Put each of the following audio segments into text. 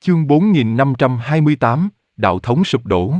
Chương 4528, đạo thống sụp đổ.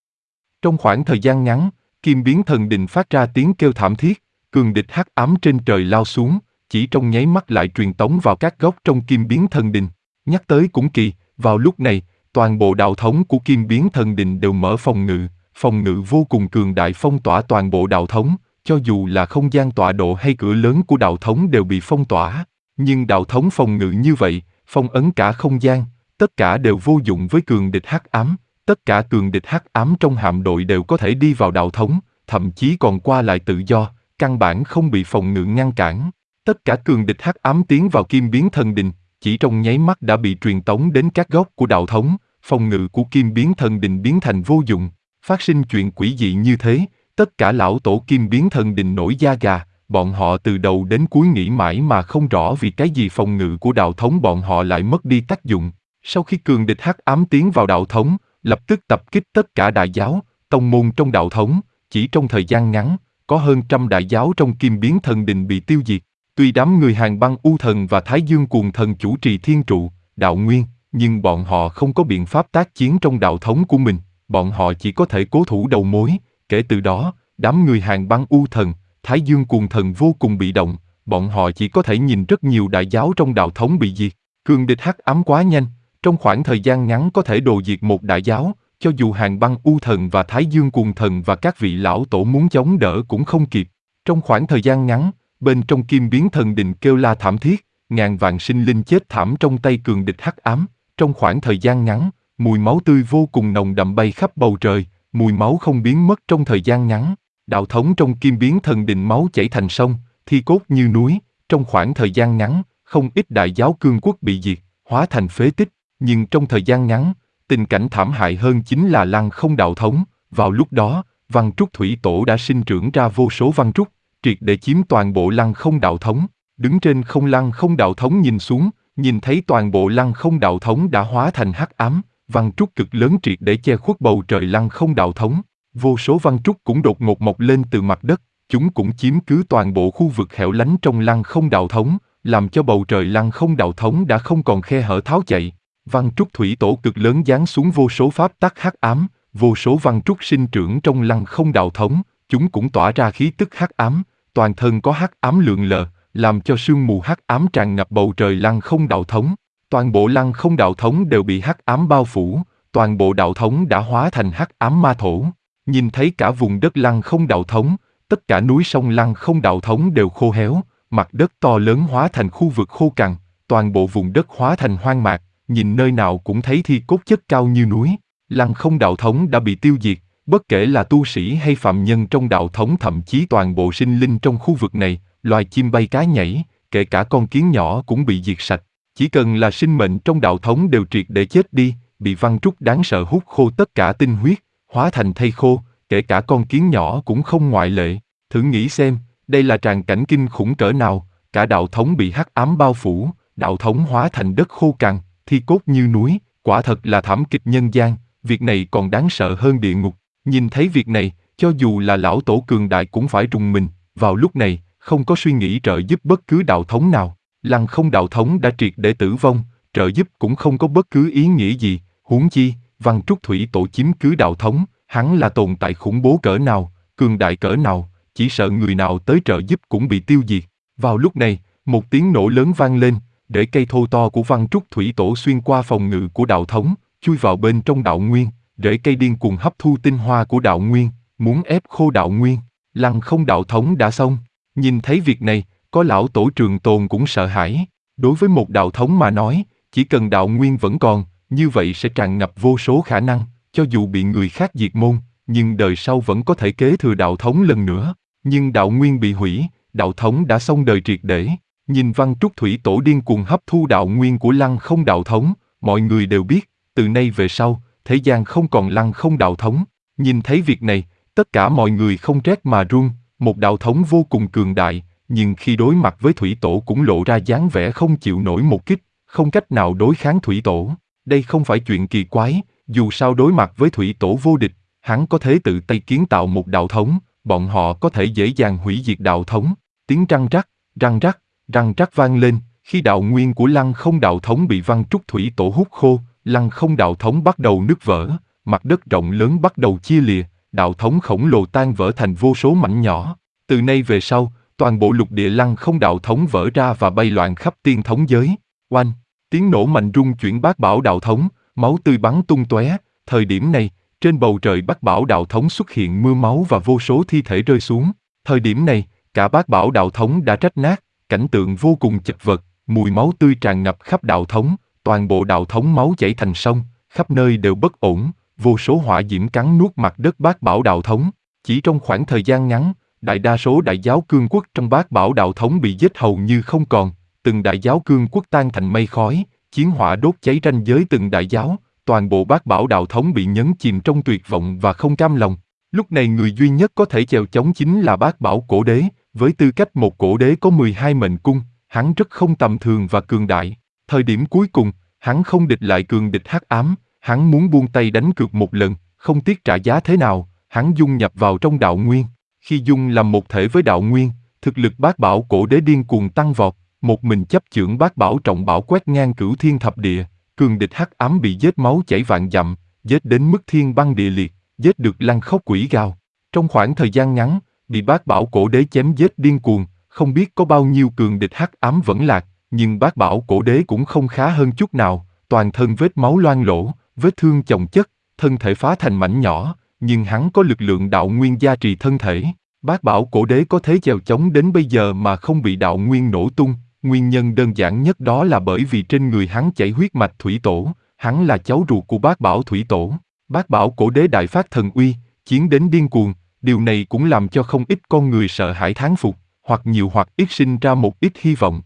Trong khoảng thời gian ngắn, Kim Biến Thần Đình phát ra tiếng kêu thảm thiết, cường địch hắc ám trên trời lao xuống, chỉ trong nháy mắt lại truyền tống vào các góc trong Kim Biến Thần Đình. Nhắc tới cũng kỳ, vào lúc này, toàn bộ đạo thống của Kim Biến Thần Đình đều mở phòng ngự vô cùng cường đại phong tỏa toàn bộ đạo thống, cho dù là không gian tọa độ hay cửa lớn của đạo thống đều bị phong tỏa. Nhưng đạo thống phòng ngự như vậy, phong ấn cả không gian, tất cả đều vô dụng với cường địch hắc ám, tất cả cường địch hắc ám trong hạm đội đều có thể đi vào đạo thống, thậm chí còn qua lại tự do, căn bản không bị phòng ngự ngăn cản. Tất cả cường địch hắc ám tiến vào Kim Biến Thần Đình, chỉ trong nháy mắt đã bị truyền tống đến các góc của đạo thống, phòng ngự của Kim Biến Thần Đình biến thành vô dụng. Phát sinh chuyện quỷ dị như thế, tất cả lão tổ Kim Biến Thần Đình nổi da gà, bọn họ từ đầu đến cuối nghĩ mãi mà không rõ vì cái gì phòng ngự của đạo thống bọn họ lại mất đi tác dụng. Sau khi cường địch hắc ám tiến vào đạo thống, lập tức tập kích tất cả đại giáo, tông môn trong đạo thống, chỉ trong thời gian ngắn, có hơn 100 đại giáo trong Kim Biến Thần Đình bị tiêu diệt. Tuy đám người Hàn Băng U Thần và Thái Dương Cuồng Thần chủ trì thiên trụ, đạo nguyên, nhưng bọn họ không có biện pháp tác chiến trong đạo thống của mình, bọn họ chỉ có thể cố thủ đầu mối. Kể từ đó, đám người Hàn Băng U Thần, Thái Dương Cuồng Thần vô cùng bị động, bọn họ chỉ có thể nhìn rất nhiều đại giáo trong đạo thống bị diệt. Cường địch hắc ám quá nhanh, trong khoảng thời gian ngắn có thể đồ diệt một đại giáo, cho dù Hàn Băng U Thần và Thái Dương Cuồng Thần và các vị lão tổ muốn chống đỡ cũng không kịp. Trong khoảng thời gian ngắn, bên trong Kim Biến Thần Đình kêu la thảm thiết, ngàn vạn sinh linh chết thảm trong tay cường địch hắc ám. Trong khoảng thời gian ngắn, mùi máu tươi vô cùng nồng đậm bay khắp bầu trời, mùi máu không biến mất trong thời gian ngắn. Đạo thống trong Kim Biến Thần Đình máu chảy thành sông, thi cốt như núi. Trong khoảng thời gian ngắn, không ít đại giáo cương quốc bị diệt, hóa thành phế tích. Nhưng trong thời gian ngắn, tình cảnh thảm hại hơn chính là Lăng Không đạo thống. Vào lúc đó, Văn Trúc Thủy Tổ đã sinh trưởng ra vô số Văn Trúc, triệt để chiếm toàn bộ Lăng Không đạo thống. Đứng trên không Lăng Không đạo thống nhìn xuống, nhìn thấy toàn bộ Lăng Không đạo thống đã hóa thành hắc ám, Văn Trúc cực lớn triệt để che khuất bầu trời Lăng Không đạo thống. Vô số Văn Trúc cũng đột ngột mọc lên từ mặt đất, chúng cũng chiếm cứ toàn bộ khu vực hẻo lánh trong Lăng Không đạo thống, làm cho bầu trời Lăng Không đạo thống đã không còn khe hở tháo chạy. Văn Trúc Thủy Tổ cực lớn giáng xuống vô số pháp tắc hắc ám, vô số Văn Trúc sinh trưởng trong Lăng Không đạo thống, chúng cũng tỏa ra khí tức hắc ám, toàn thân có hắc ám lượn lờ, làm cho sương mù hắc ám tràn ngập bầu trời Lăng Không đạo thống. Toàn bộ Lăng Không đạo thống đều bị hắc ám bao phủ, toàn bộ đạo thống đã hóa thành hắc ám ma thổ. Nhìn thấy cả vùng đất Lăng Không đạo thống, tất cả núi sông Lăng Không đạo thống đều khô héo, mặt đất to lớn hóa thành khu vực khô cằn, toàn bộ vùng đất hóa thành hoang mạc, nhìn nơi nào cũng thấy thi cốt chất cao như núi. Lăng Không đạo thống đã bị tiêu diệt, bất kể là tu sĩ hay phạm nhân trong đạo thống, thậm chí toàn bộ sinh linh trong khu vực này, loài chim bay cá nhảy, kể cả con kiến nhỏ cũng bị diệt sạch. Chỉ cần là sinh mệnh trong đạo thống đều triệt để chết đi, bị Văn Trúc đáng sợ hút khô tất cả tinh huyết, hóa thành thây khô, kể cả con kiến nhỏ cũng không ngoại lệ. Thử nghĩ xem, đây là tràng cảnh kinh khủng cỡ nào, cả đạo thống bị hắc ám bao phủ, đạo thống hóa thành đất khô cằn, thi cốt như núi, quả thật là thảm kịch nhân gian, việc này còn đáng sợ hơn địa ngục. Nhìn thấy việc này, cho dù là lão tổ cường đại cũng phải rùng mình, vào lúc này, không có suy nghĩ trợ giúp bất cứ đạo thống nào. Lăng Không đạo thống đã triệt để tử vong, trợ giúp cũng không có bất cứ ý nghĩa gì, huống chi, Văn Trúc Thủy Tổ chiếm cứ đạo thống, hắn là tồn tại khủng bố cỡ nào, cường đại cỡ nào, chỉ sợ người nào tới trợ giúp cũng bị tiêu diệt. Vào lúc này, một tiếng nổ lớn vang lên, rễ cây thô to của Văn Trúc Thủy Tổ xuyên qua phòng ngự của đạo thống, chui vào bên trong đạo nguyên, rễ cây điên cuồng hấp thu tinh hoa của đạo nguyên, muốn ép khô đạo nguyên. Lăng Không đạo thống đã xong. Nhìn thấy việc này, có lão tổ Trường Tồn cũng sợ hãi. Đối với một đạo thống mà nói, chỉ cần đạo nguyên vẫn còn, như vậy sẽ tràn ngập vô số khả năng, cho dù bị người khác diệt môn, nhưng đời sau vẫn có thể kế thừa đạo thống lần nữa. Nhưng đạo nguyên bị hủy, đạo thống đã xong đời triệt để. Nhìn Văn Trúc Thủy Tổ điên cuồng hấp thu đạo nguyên của Lăng Không đạo thống, mọi người đều biết, từ nay về sau, thế gian không còn Lăng Không đạo thống. Nhìn thấy việc này, tất cả mọi người không rét mà run, một đạo thống vô cùng cường đại, nhưng khi đối mặt với Thủy Tổ cũng lộ ra dáng vẻ không chịu nổi một kích, không cách nào đối kháng Thủy Tổ. Đây không phải chuyện kỳ quái, dù sao đối mặt với Thủy Tổ vô địch, hắn có thể tự tay kiến tạo một đạo thống, bọn họ có thể dễ dàng hủy diệt đạo thống. Tiếng răng rắc vang lên, khi đạo nguyên của Lăng Không đạo thống bị Văn Trúc Thủy Tổ hút khô, Lăng không đạo thống bắt đầu nứt vỡ, mặt đất rộng lớn bắt đầu chia lìa, đạo thống khổng lồ tan vỡ thành vô số mảnh nhỏ. Từ nay về sau, toàn bộ lục địa lăng không đạo thống vỡ ra và bay loạn khắp tiên thống giới. Oanh! Tiếng nổ mạnh rung chuyển bát bảo đạo thống, máu tươi bắn tung tóe. Thời điểm này, trên bầu trời bát bảo đạo thống xuất hiện mưa máu và vô số thi thể rơi xuống. Thời điểm này, cả bát bảo đạo thống đã rách nát, cảnh tượng vô cùng chật vật, mùi máu tươi tràn ngập khắp đạo thống, toàn bộ đạo thống máu chảy thành sông, khắp nơi đều bất ổn, vô số hỏa diễm cắn nuốt mặt đất bát bảo đạo thống. Chỉ trong khoảng thời gian ngắn, đại đa số đại giáo cương quốc trong bát bảo đạo thống bị giết hầu như không còn, từng đại giáo cương quốc tan thành mây khói, chiến hỏa đốt cháy ranh giới từng đại giáo, toàn bộ bát bảo đạo thống bị nhấn chìm trong tuyệt vọng và không cam lòng. Lúc này người duy nhất có thể chèo chống chính là bát bảo cổ đế, với tư cách một cổ đế có 12 mệnh cung, hắn rất không tầm thường và cường đại. Thời điểm cuối cùng, hắn không địch lại cường địch hắc ám, hắn muốn buông tay đánh cược một lần, không tiếc trả giá thế nào, hắn dung nhập vào trong đạo nguyên. Khi dung làm một thể với đạo nguyên, thực lực bát bảo cổ đế điên cuồng tăng vọt, một mình chấp chưởng bát bảo trọng bảo quét ngang cửu thiên thập địa, cường địch hắc ám bị giết máu chảy vạn dặm, giết đến mức thiên băng địa liệt, giết được lăng khóc quỷ gào. Trong khoảng thời gian ngắn, bị bát bảo cổ đế chém giết điên cuồng, không biết có bao nhiêu cường địch hắc ám vẫn lạc, nhưng bát bảo cổ đế cũng không khá hơn chút nào, toàn thân vết máu loang lổ, vết thương chồng chất, thân thể phá thành mảnh nhỏ, nhưng hắn có lực lượng đạo nguyên gia trì thân thể. Bát bảo cổ đế có thế chèo chống đến bây giờ mà không bị đạo nguyên nổ tung, nguyên nhân đơn giản nhất đó là bởi vì trên người hắn chảy huyết mạch thủy tổ, hắn là cháu ruột của bát bảo thủy tổ. Bát bảo cổ đế đại phát thần uy, chiến đến điên cuồng, điều này cũng làm cho không ít con người sợ hãi thán phục, hoặc nhiều hoặc ít sinh ra một ít hy vọng.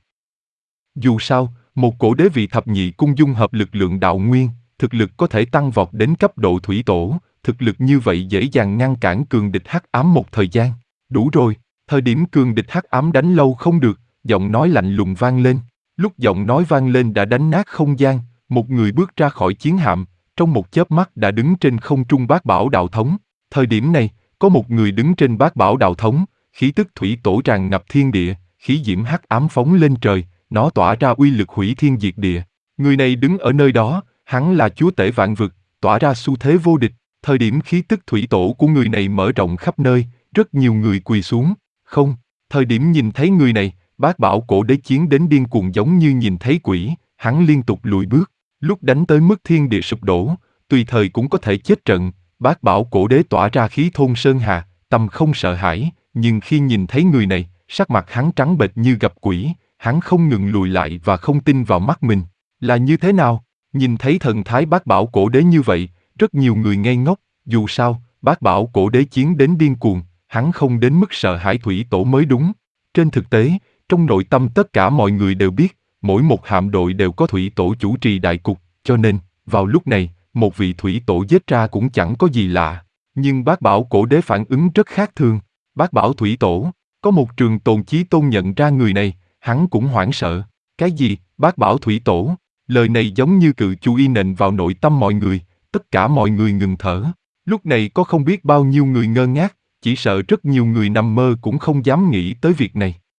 Dù sao, một cổ đế vị thập nhị cung dung hợp lực lượng đạo nguyên, thực lực có thể tăng vọt đến cấp độ thủy tổ, thực lực như vậy dễ dàng ngăn cản cường địch hắc ám một thời gian. Đủ rồi, thời điểm cường địch hắc ám đánh lâu không được, giọng nói lạnh lùng vang lên. Lúc giọng nói vang lên đã đánh nát không gian, một người bước ra khỏi chiến hạm, trong một chớp mắt đã đứng trên không trung bát bảo đạo thống. Thời điểm này, có một người đứng trên bát bảo đạo thống, khí tức thủy tổ tràn ngập thiên địa, khí diễm hắc ám phóng lên trời, nó tỏa ra uy lực hủy thiên diệt địa. Người này đứng ở nơi đó, hắn là chúa tể vạn vực, tỏa ra xu thế vô địch. Thời điểm khí tức thủy tổ của người này mở rộng khắp nơi, rất nhiều người quỳ xuống. Không, thời điểm nhìn thấy người này, bát bảo cổ đế chiến đến điên cuồng giống như nhìn thấy quỷ, hắn liên tục lùi bước. Lúc đánh tới mức thiên địa sụp đổ, tùy thời cũng có thể chết trận, bát bảo cổ đế tỏa ra khí thôn sơn hà, tâm không sợ hãi, nhưng khi nhìn thấy người này, sắc mặt hắn trắng bệch như gặp quỷ, hắn không ngừng lùi lại và không tin vào mắt mình. Là như thế nào? Nhìn thấy thần thái bát bảo cổ đế như vậy, rất nhiều người ngây ngốc, dù sao, bát bảo cổ đế chiến đến điên cuồng, hắn không đến mức sợ hãi thủy tổ mới đúng. Trên thực tế, trong nội tâm tất cả mọi người đều biết, mỗi một hạm đội đều có thủy tổ chủ trì đại cục, cho nên, vào lúc này, một vị thủy tổ giết ra cũng chẳng có gì lạ. Nhưng bát bảo cổ đế phản ứng rất khác thường. Bát bảo thủy tổ, có một trường tồn chí tôn nhận ra người này, hắn cũng hoảng sợ. Cái gì, bát bảo thủy tổ? Lời này giống như cự chu y nện vào nội tâm mọi người, tất cả mọi người ngừng thở. Lúc này có không biết bao nhiêu người ngơ ngác, chỉ sợ rất nhiều người nằm mơ cũng không dám nghĩ tới việc này.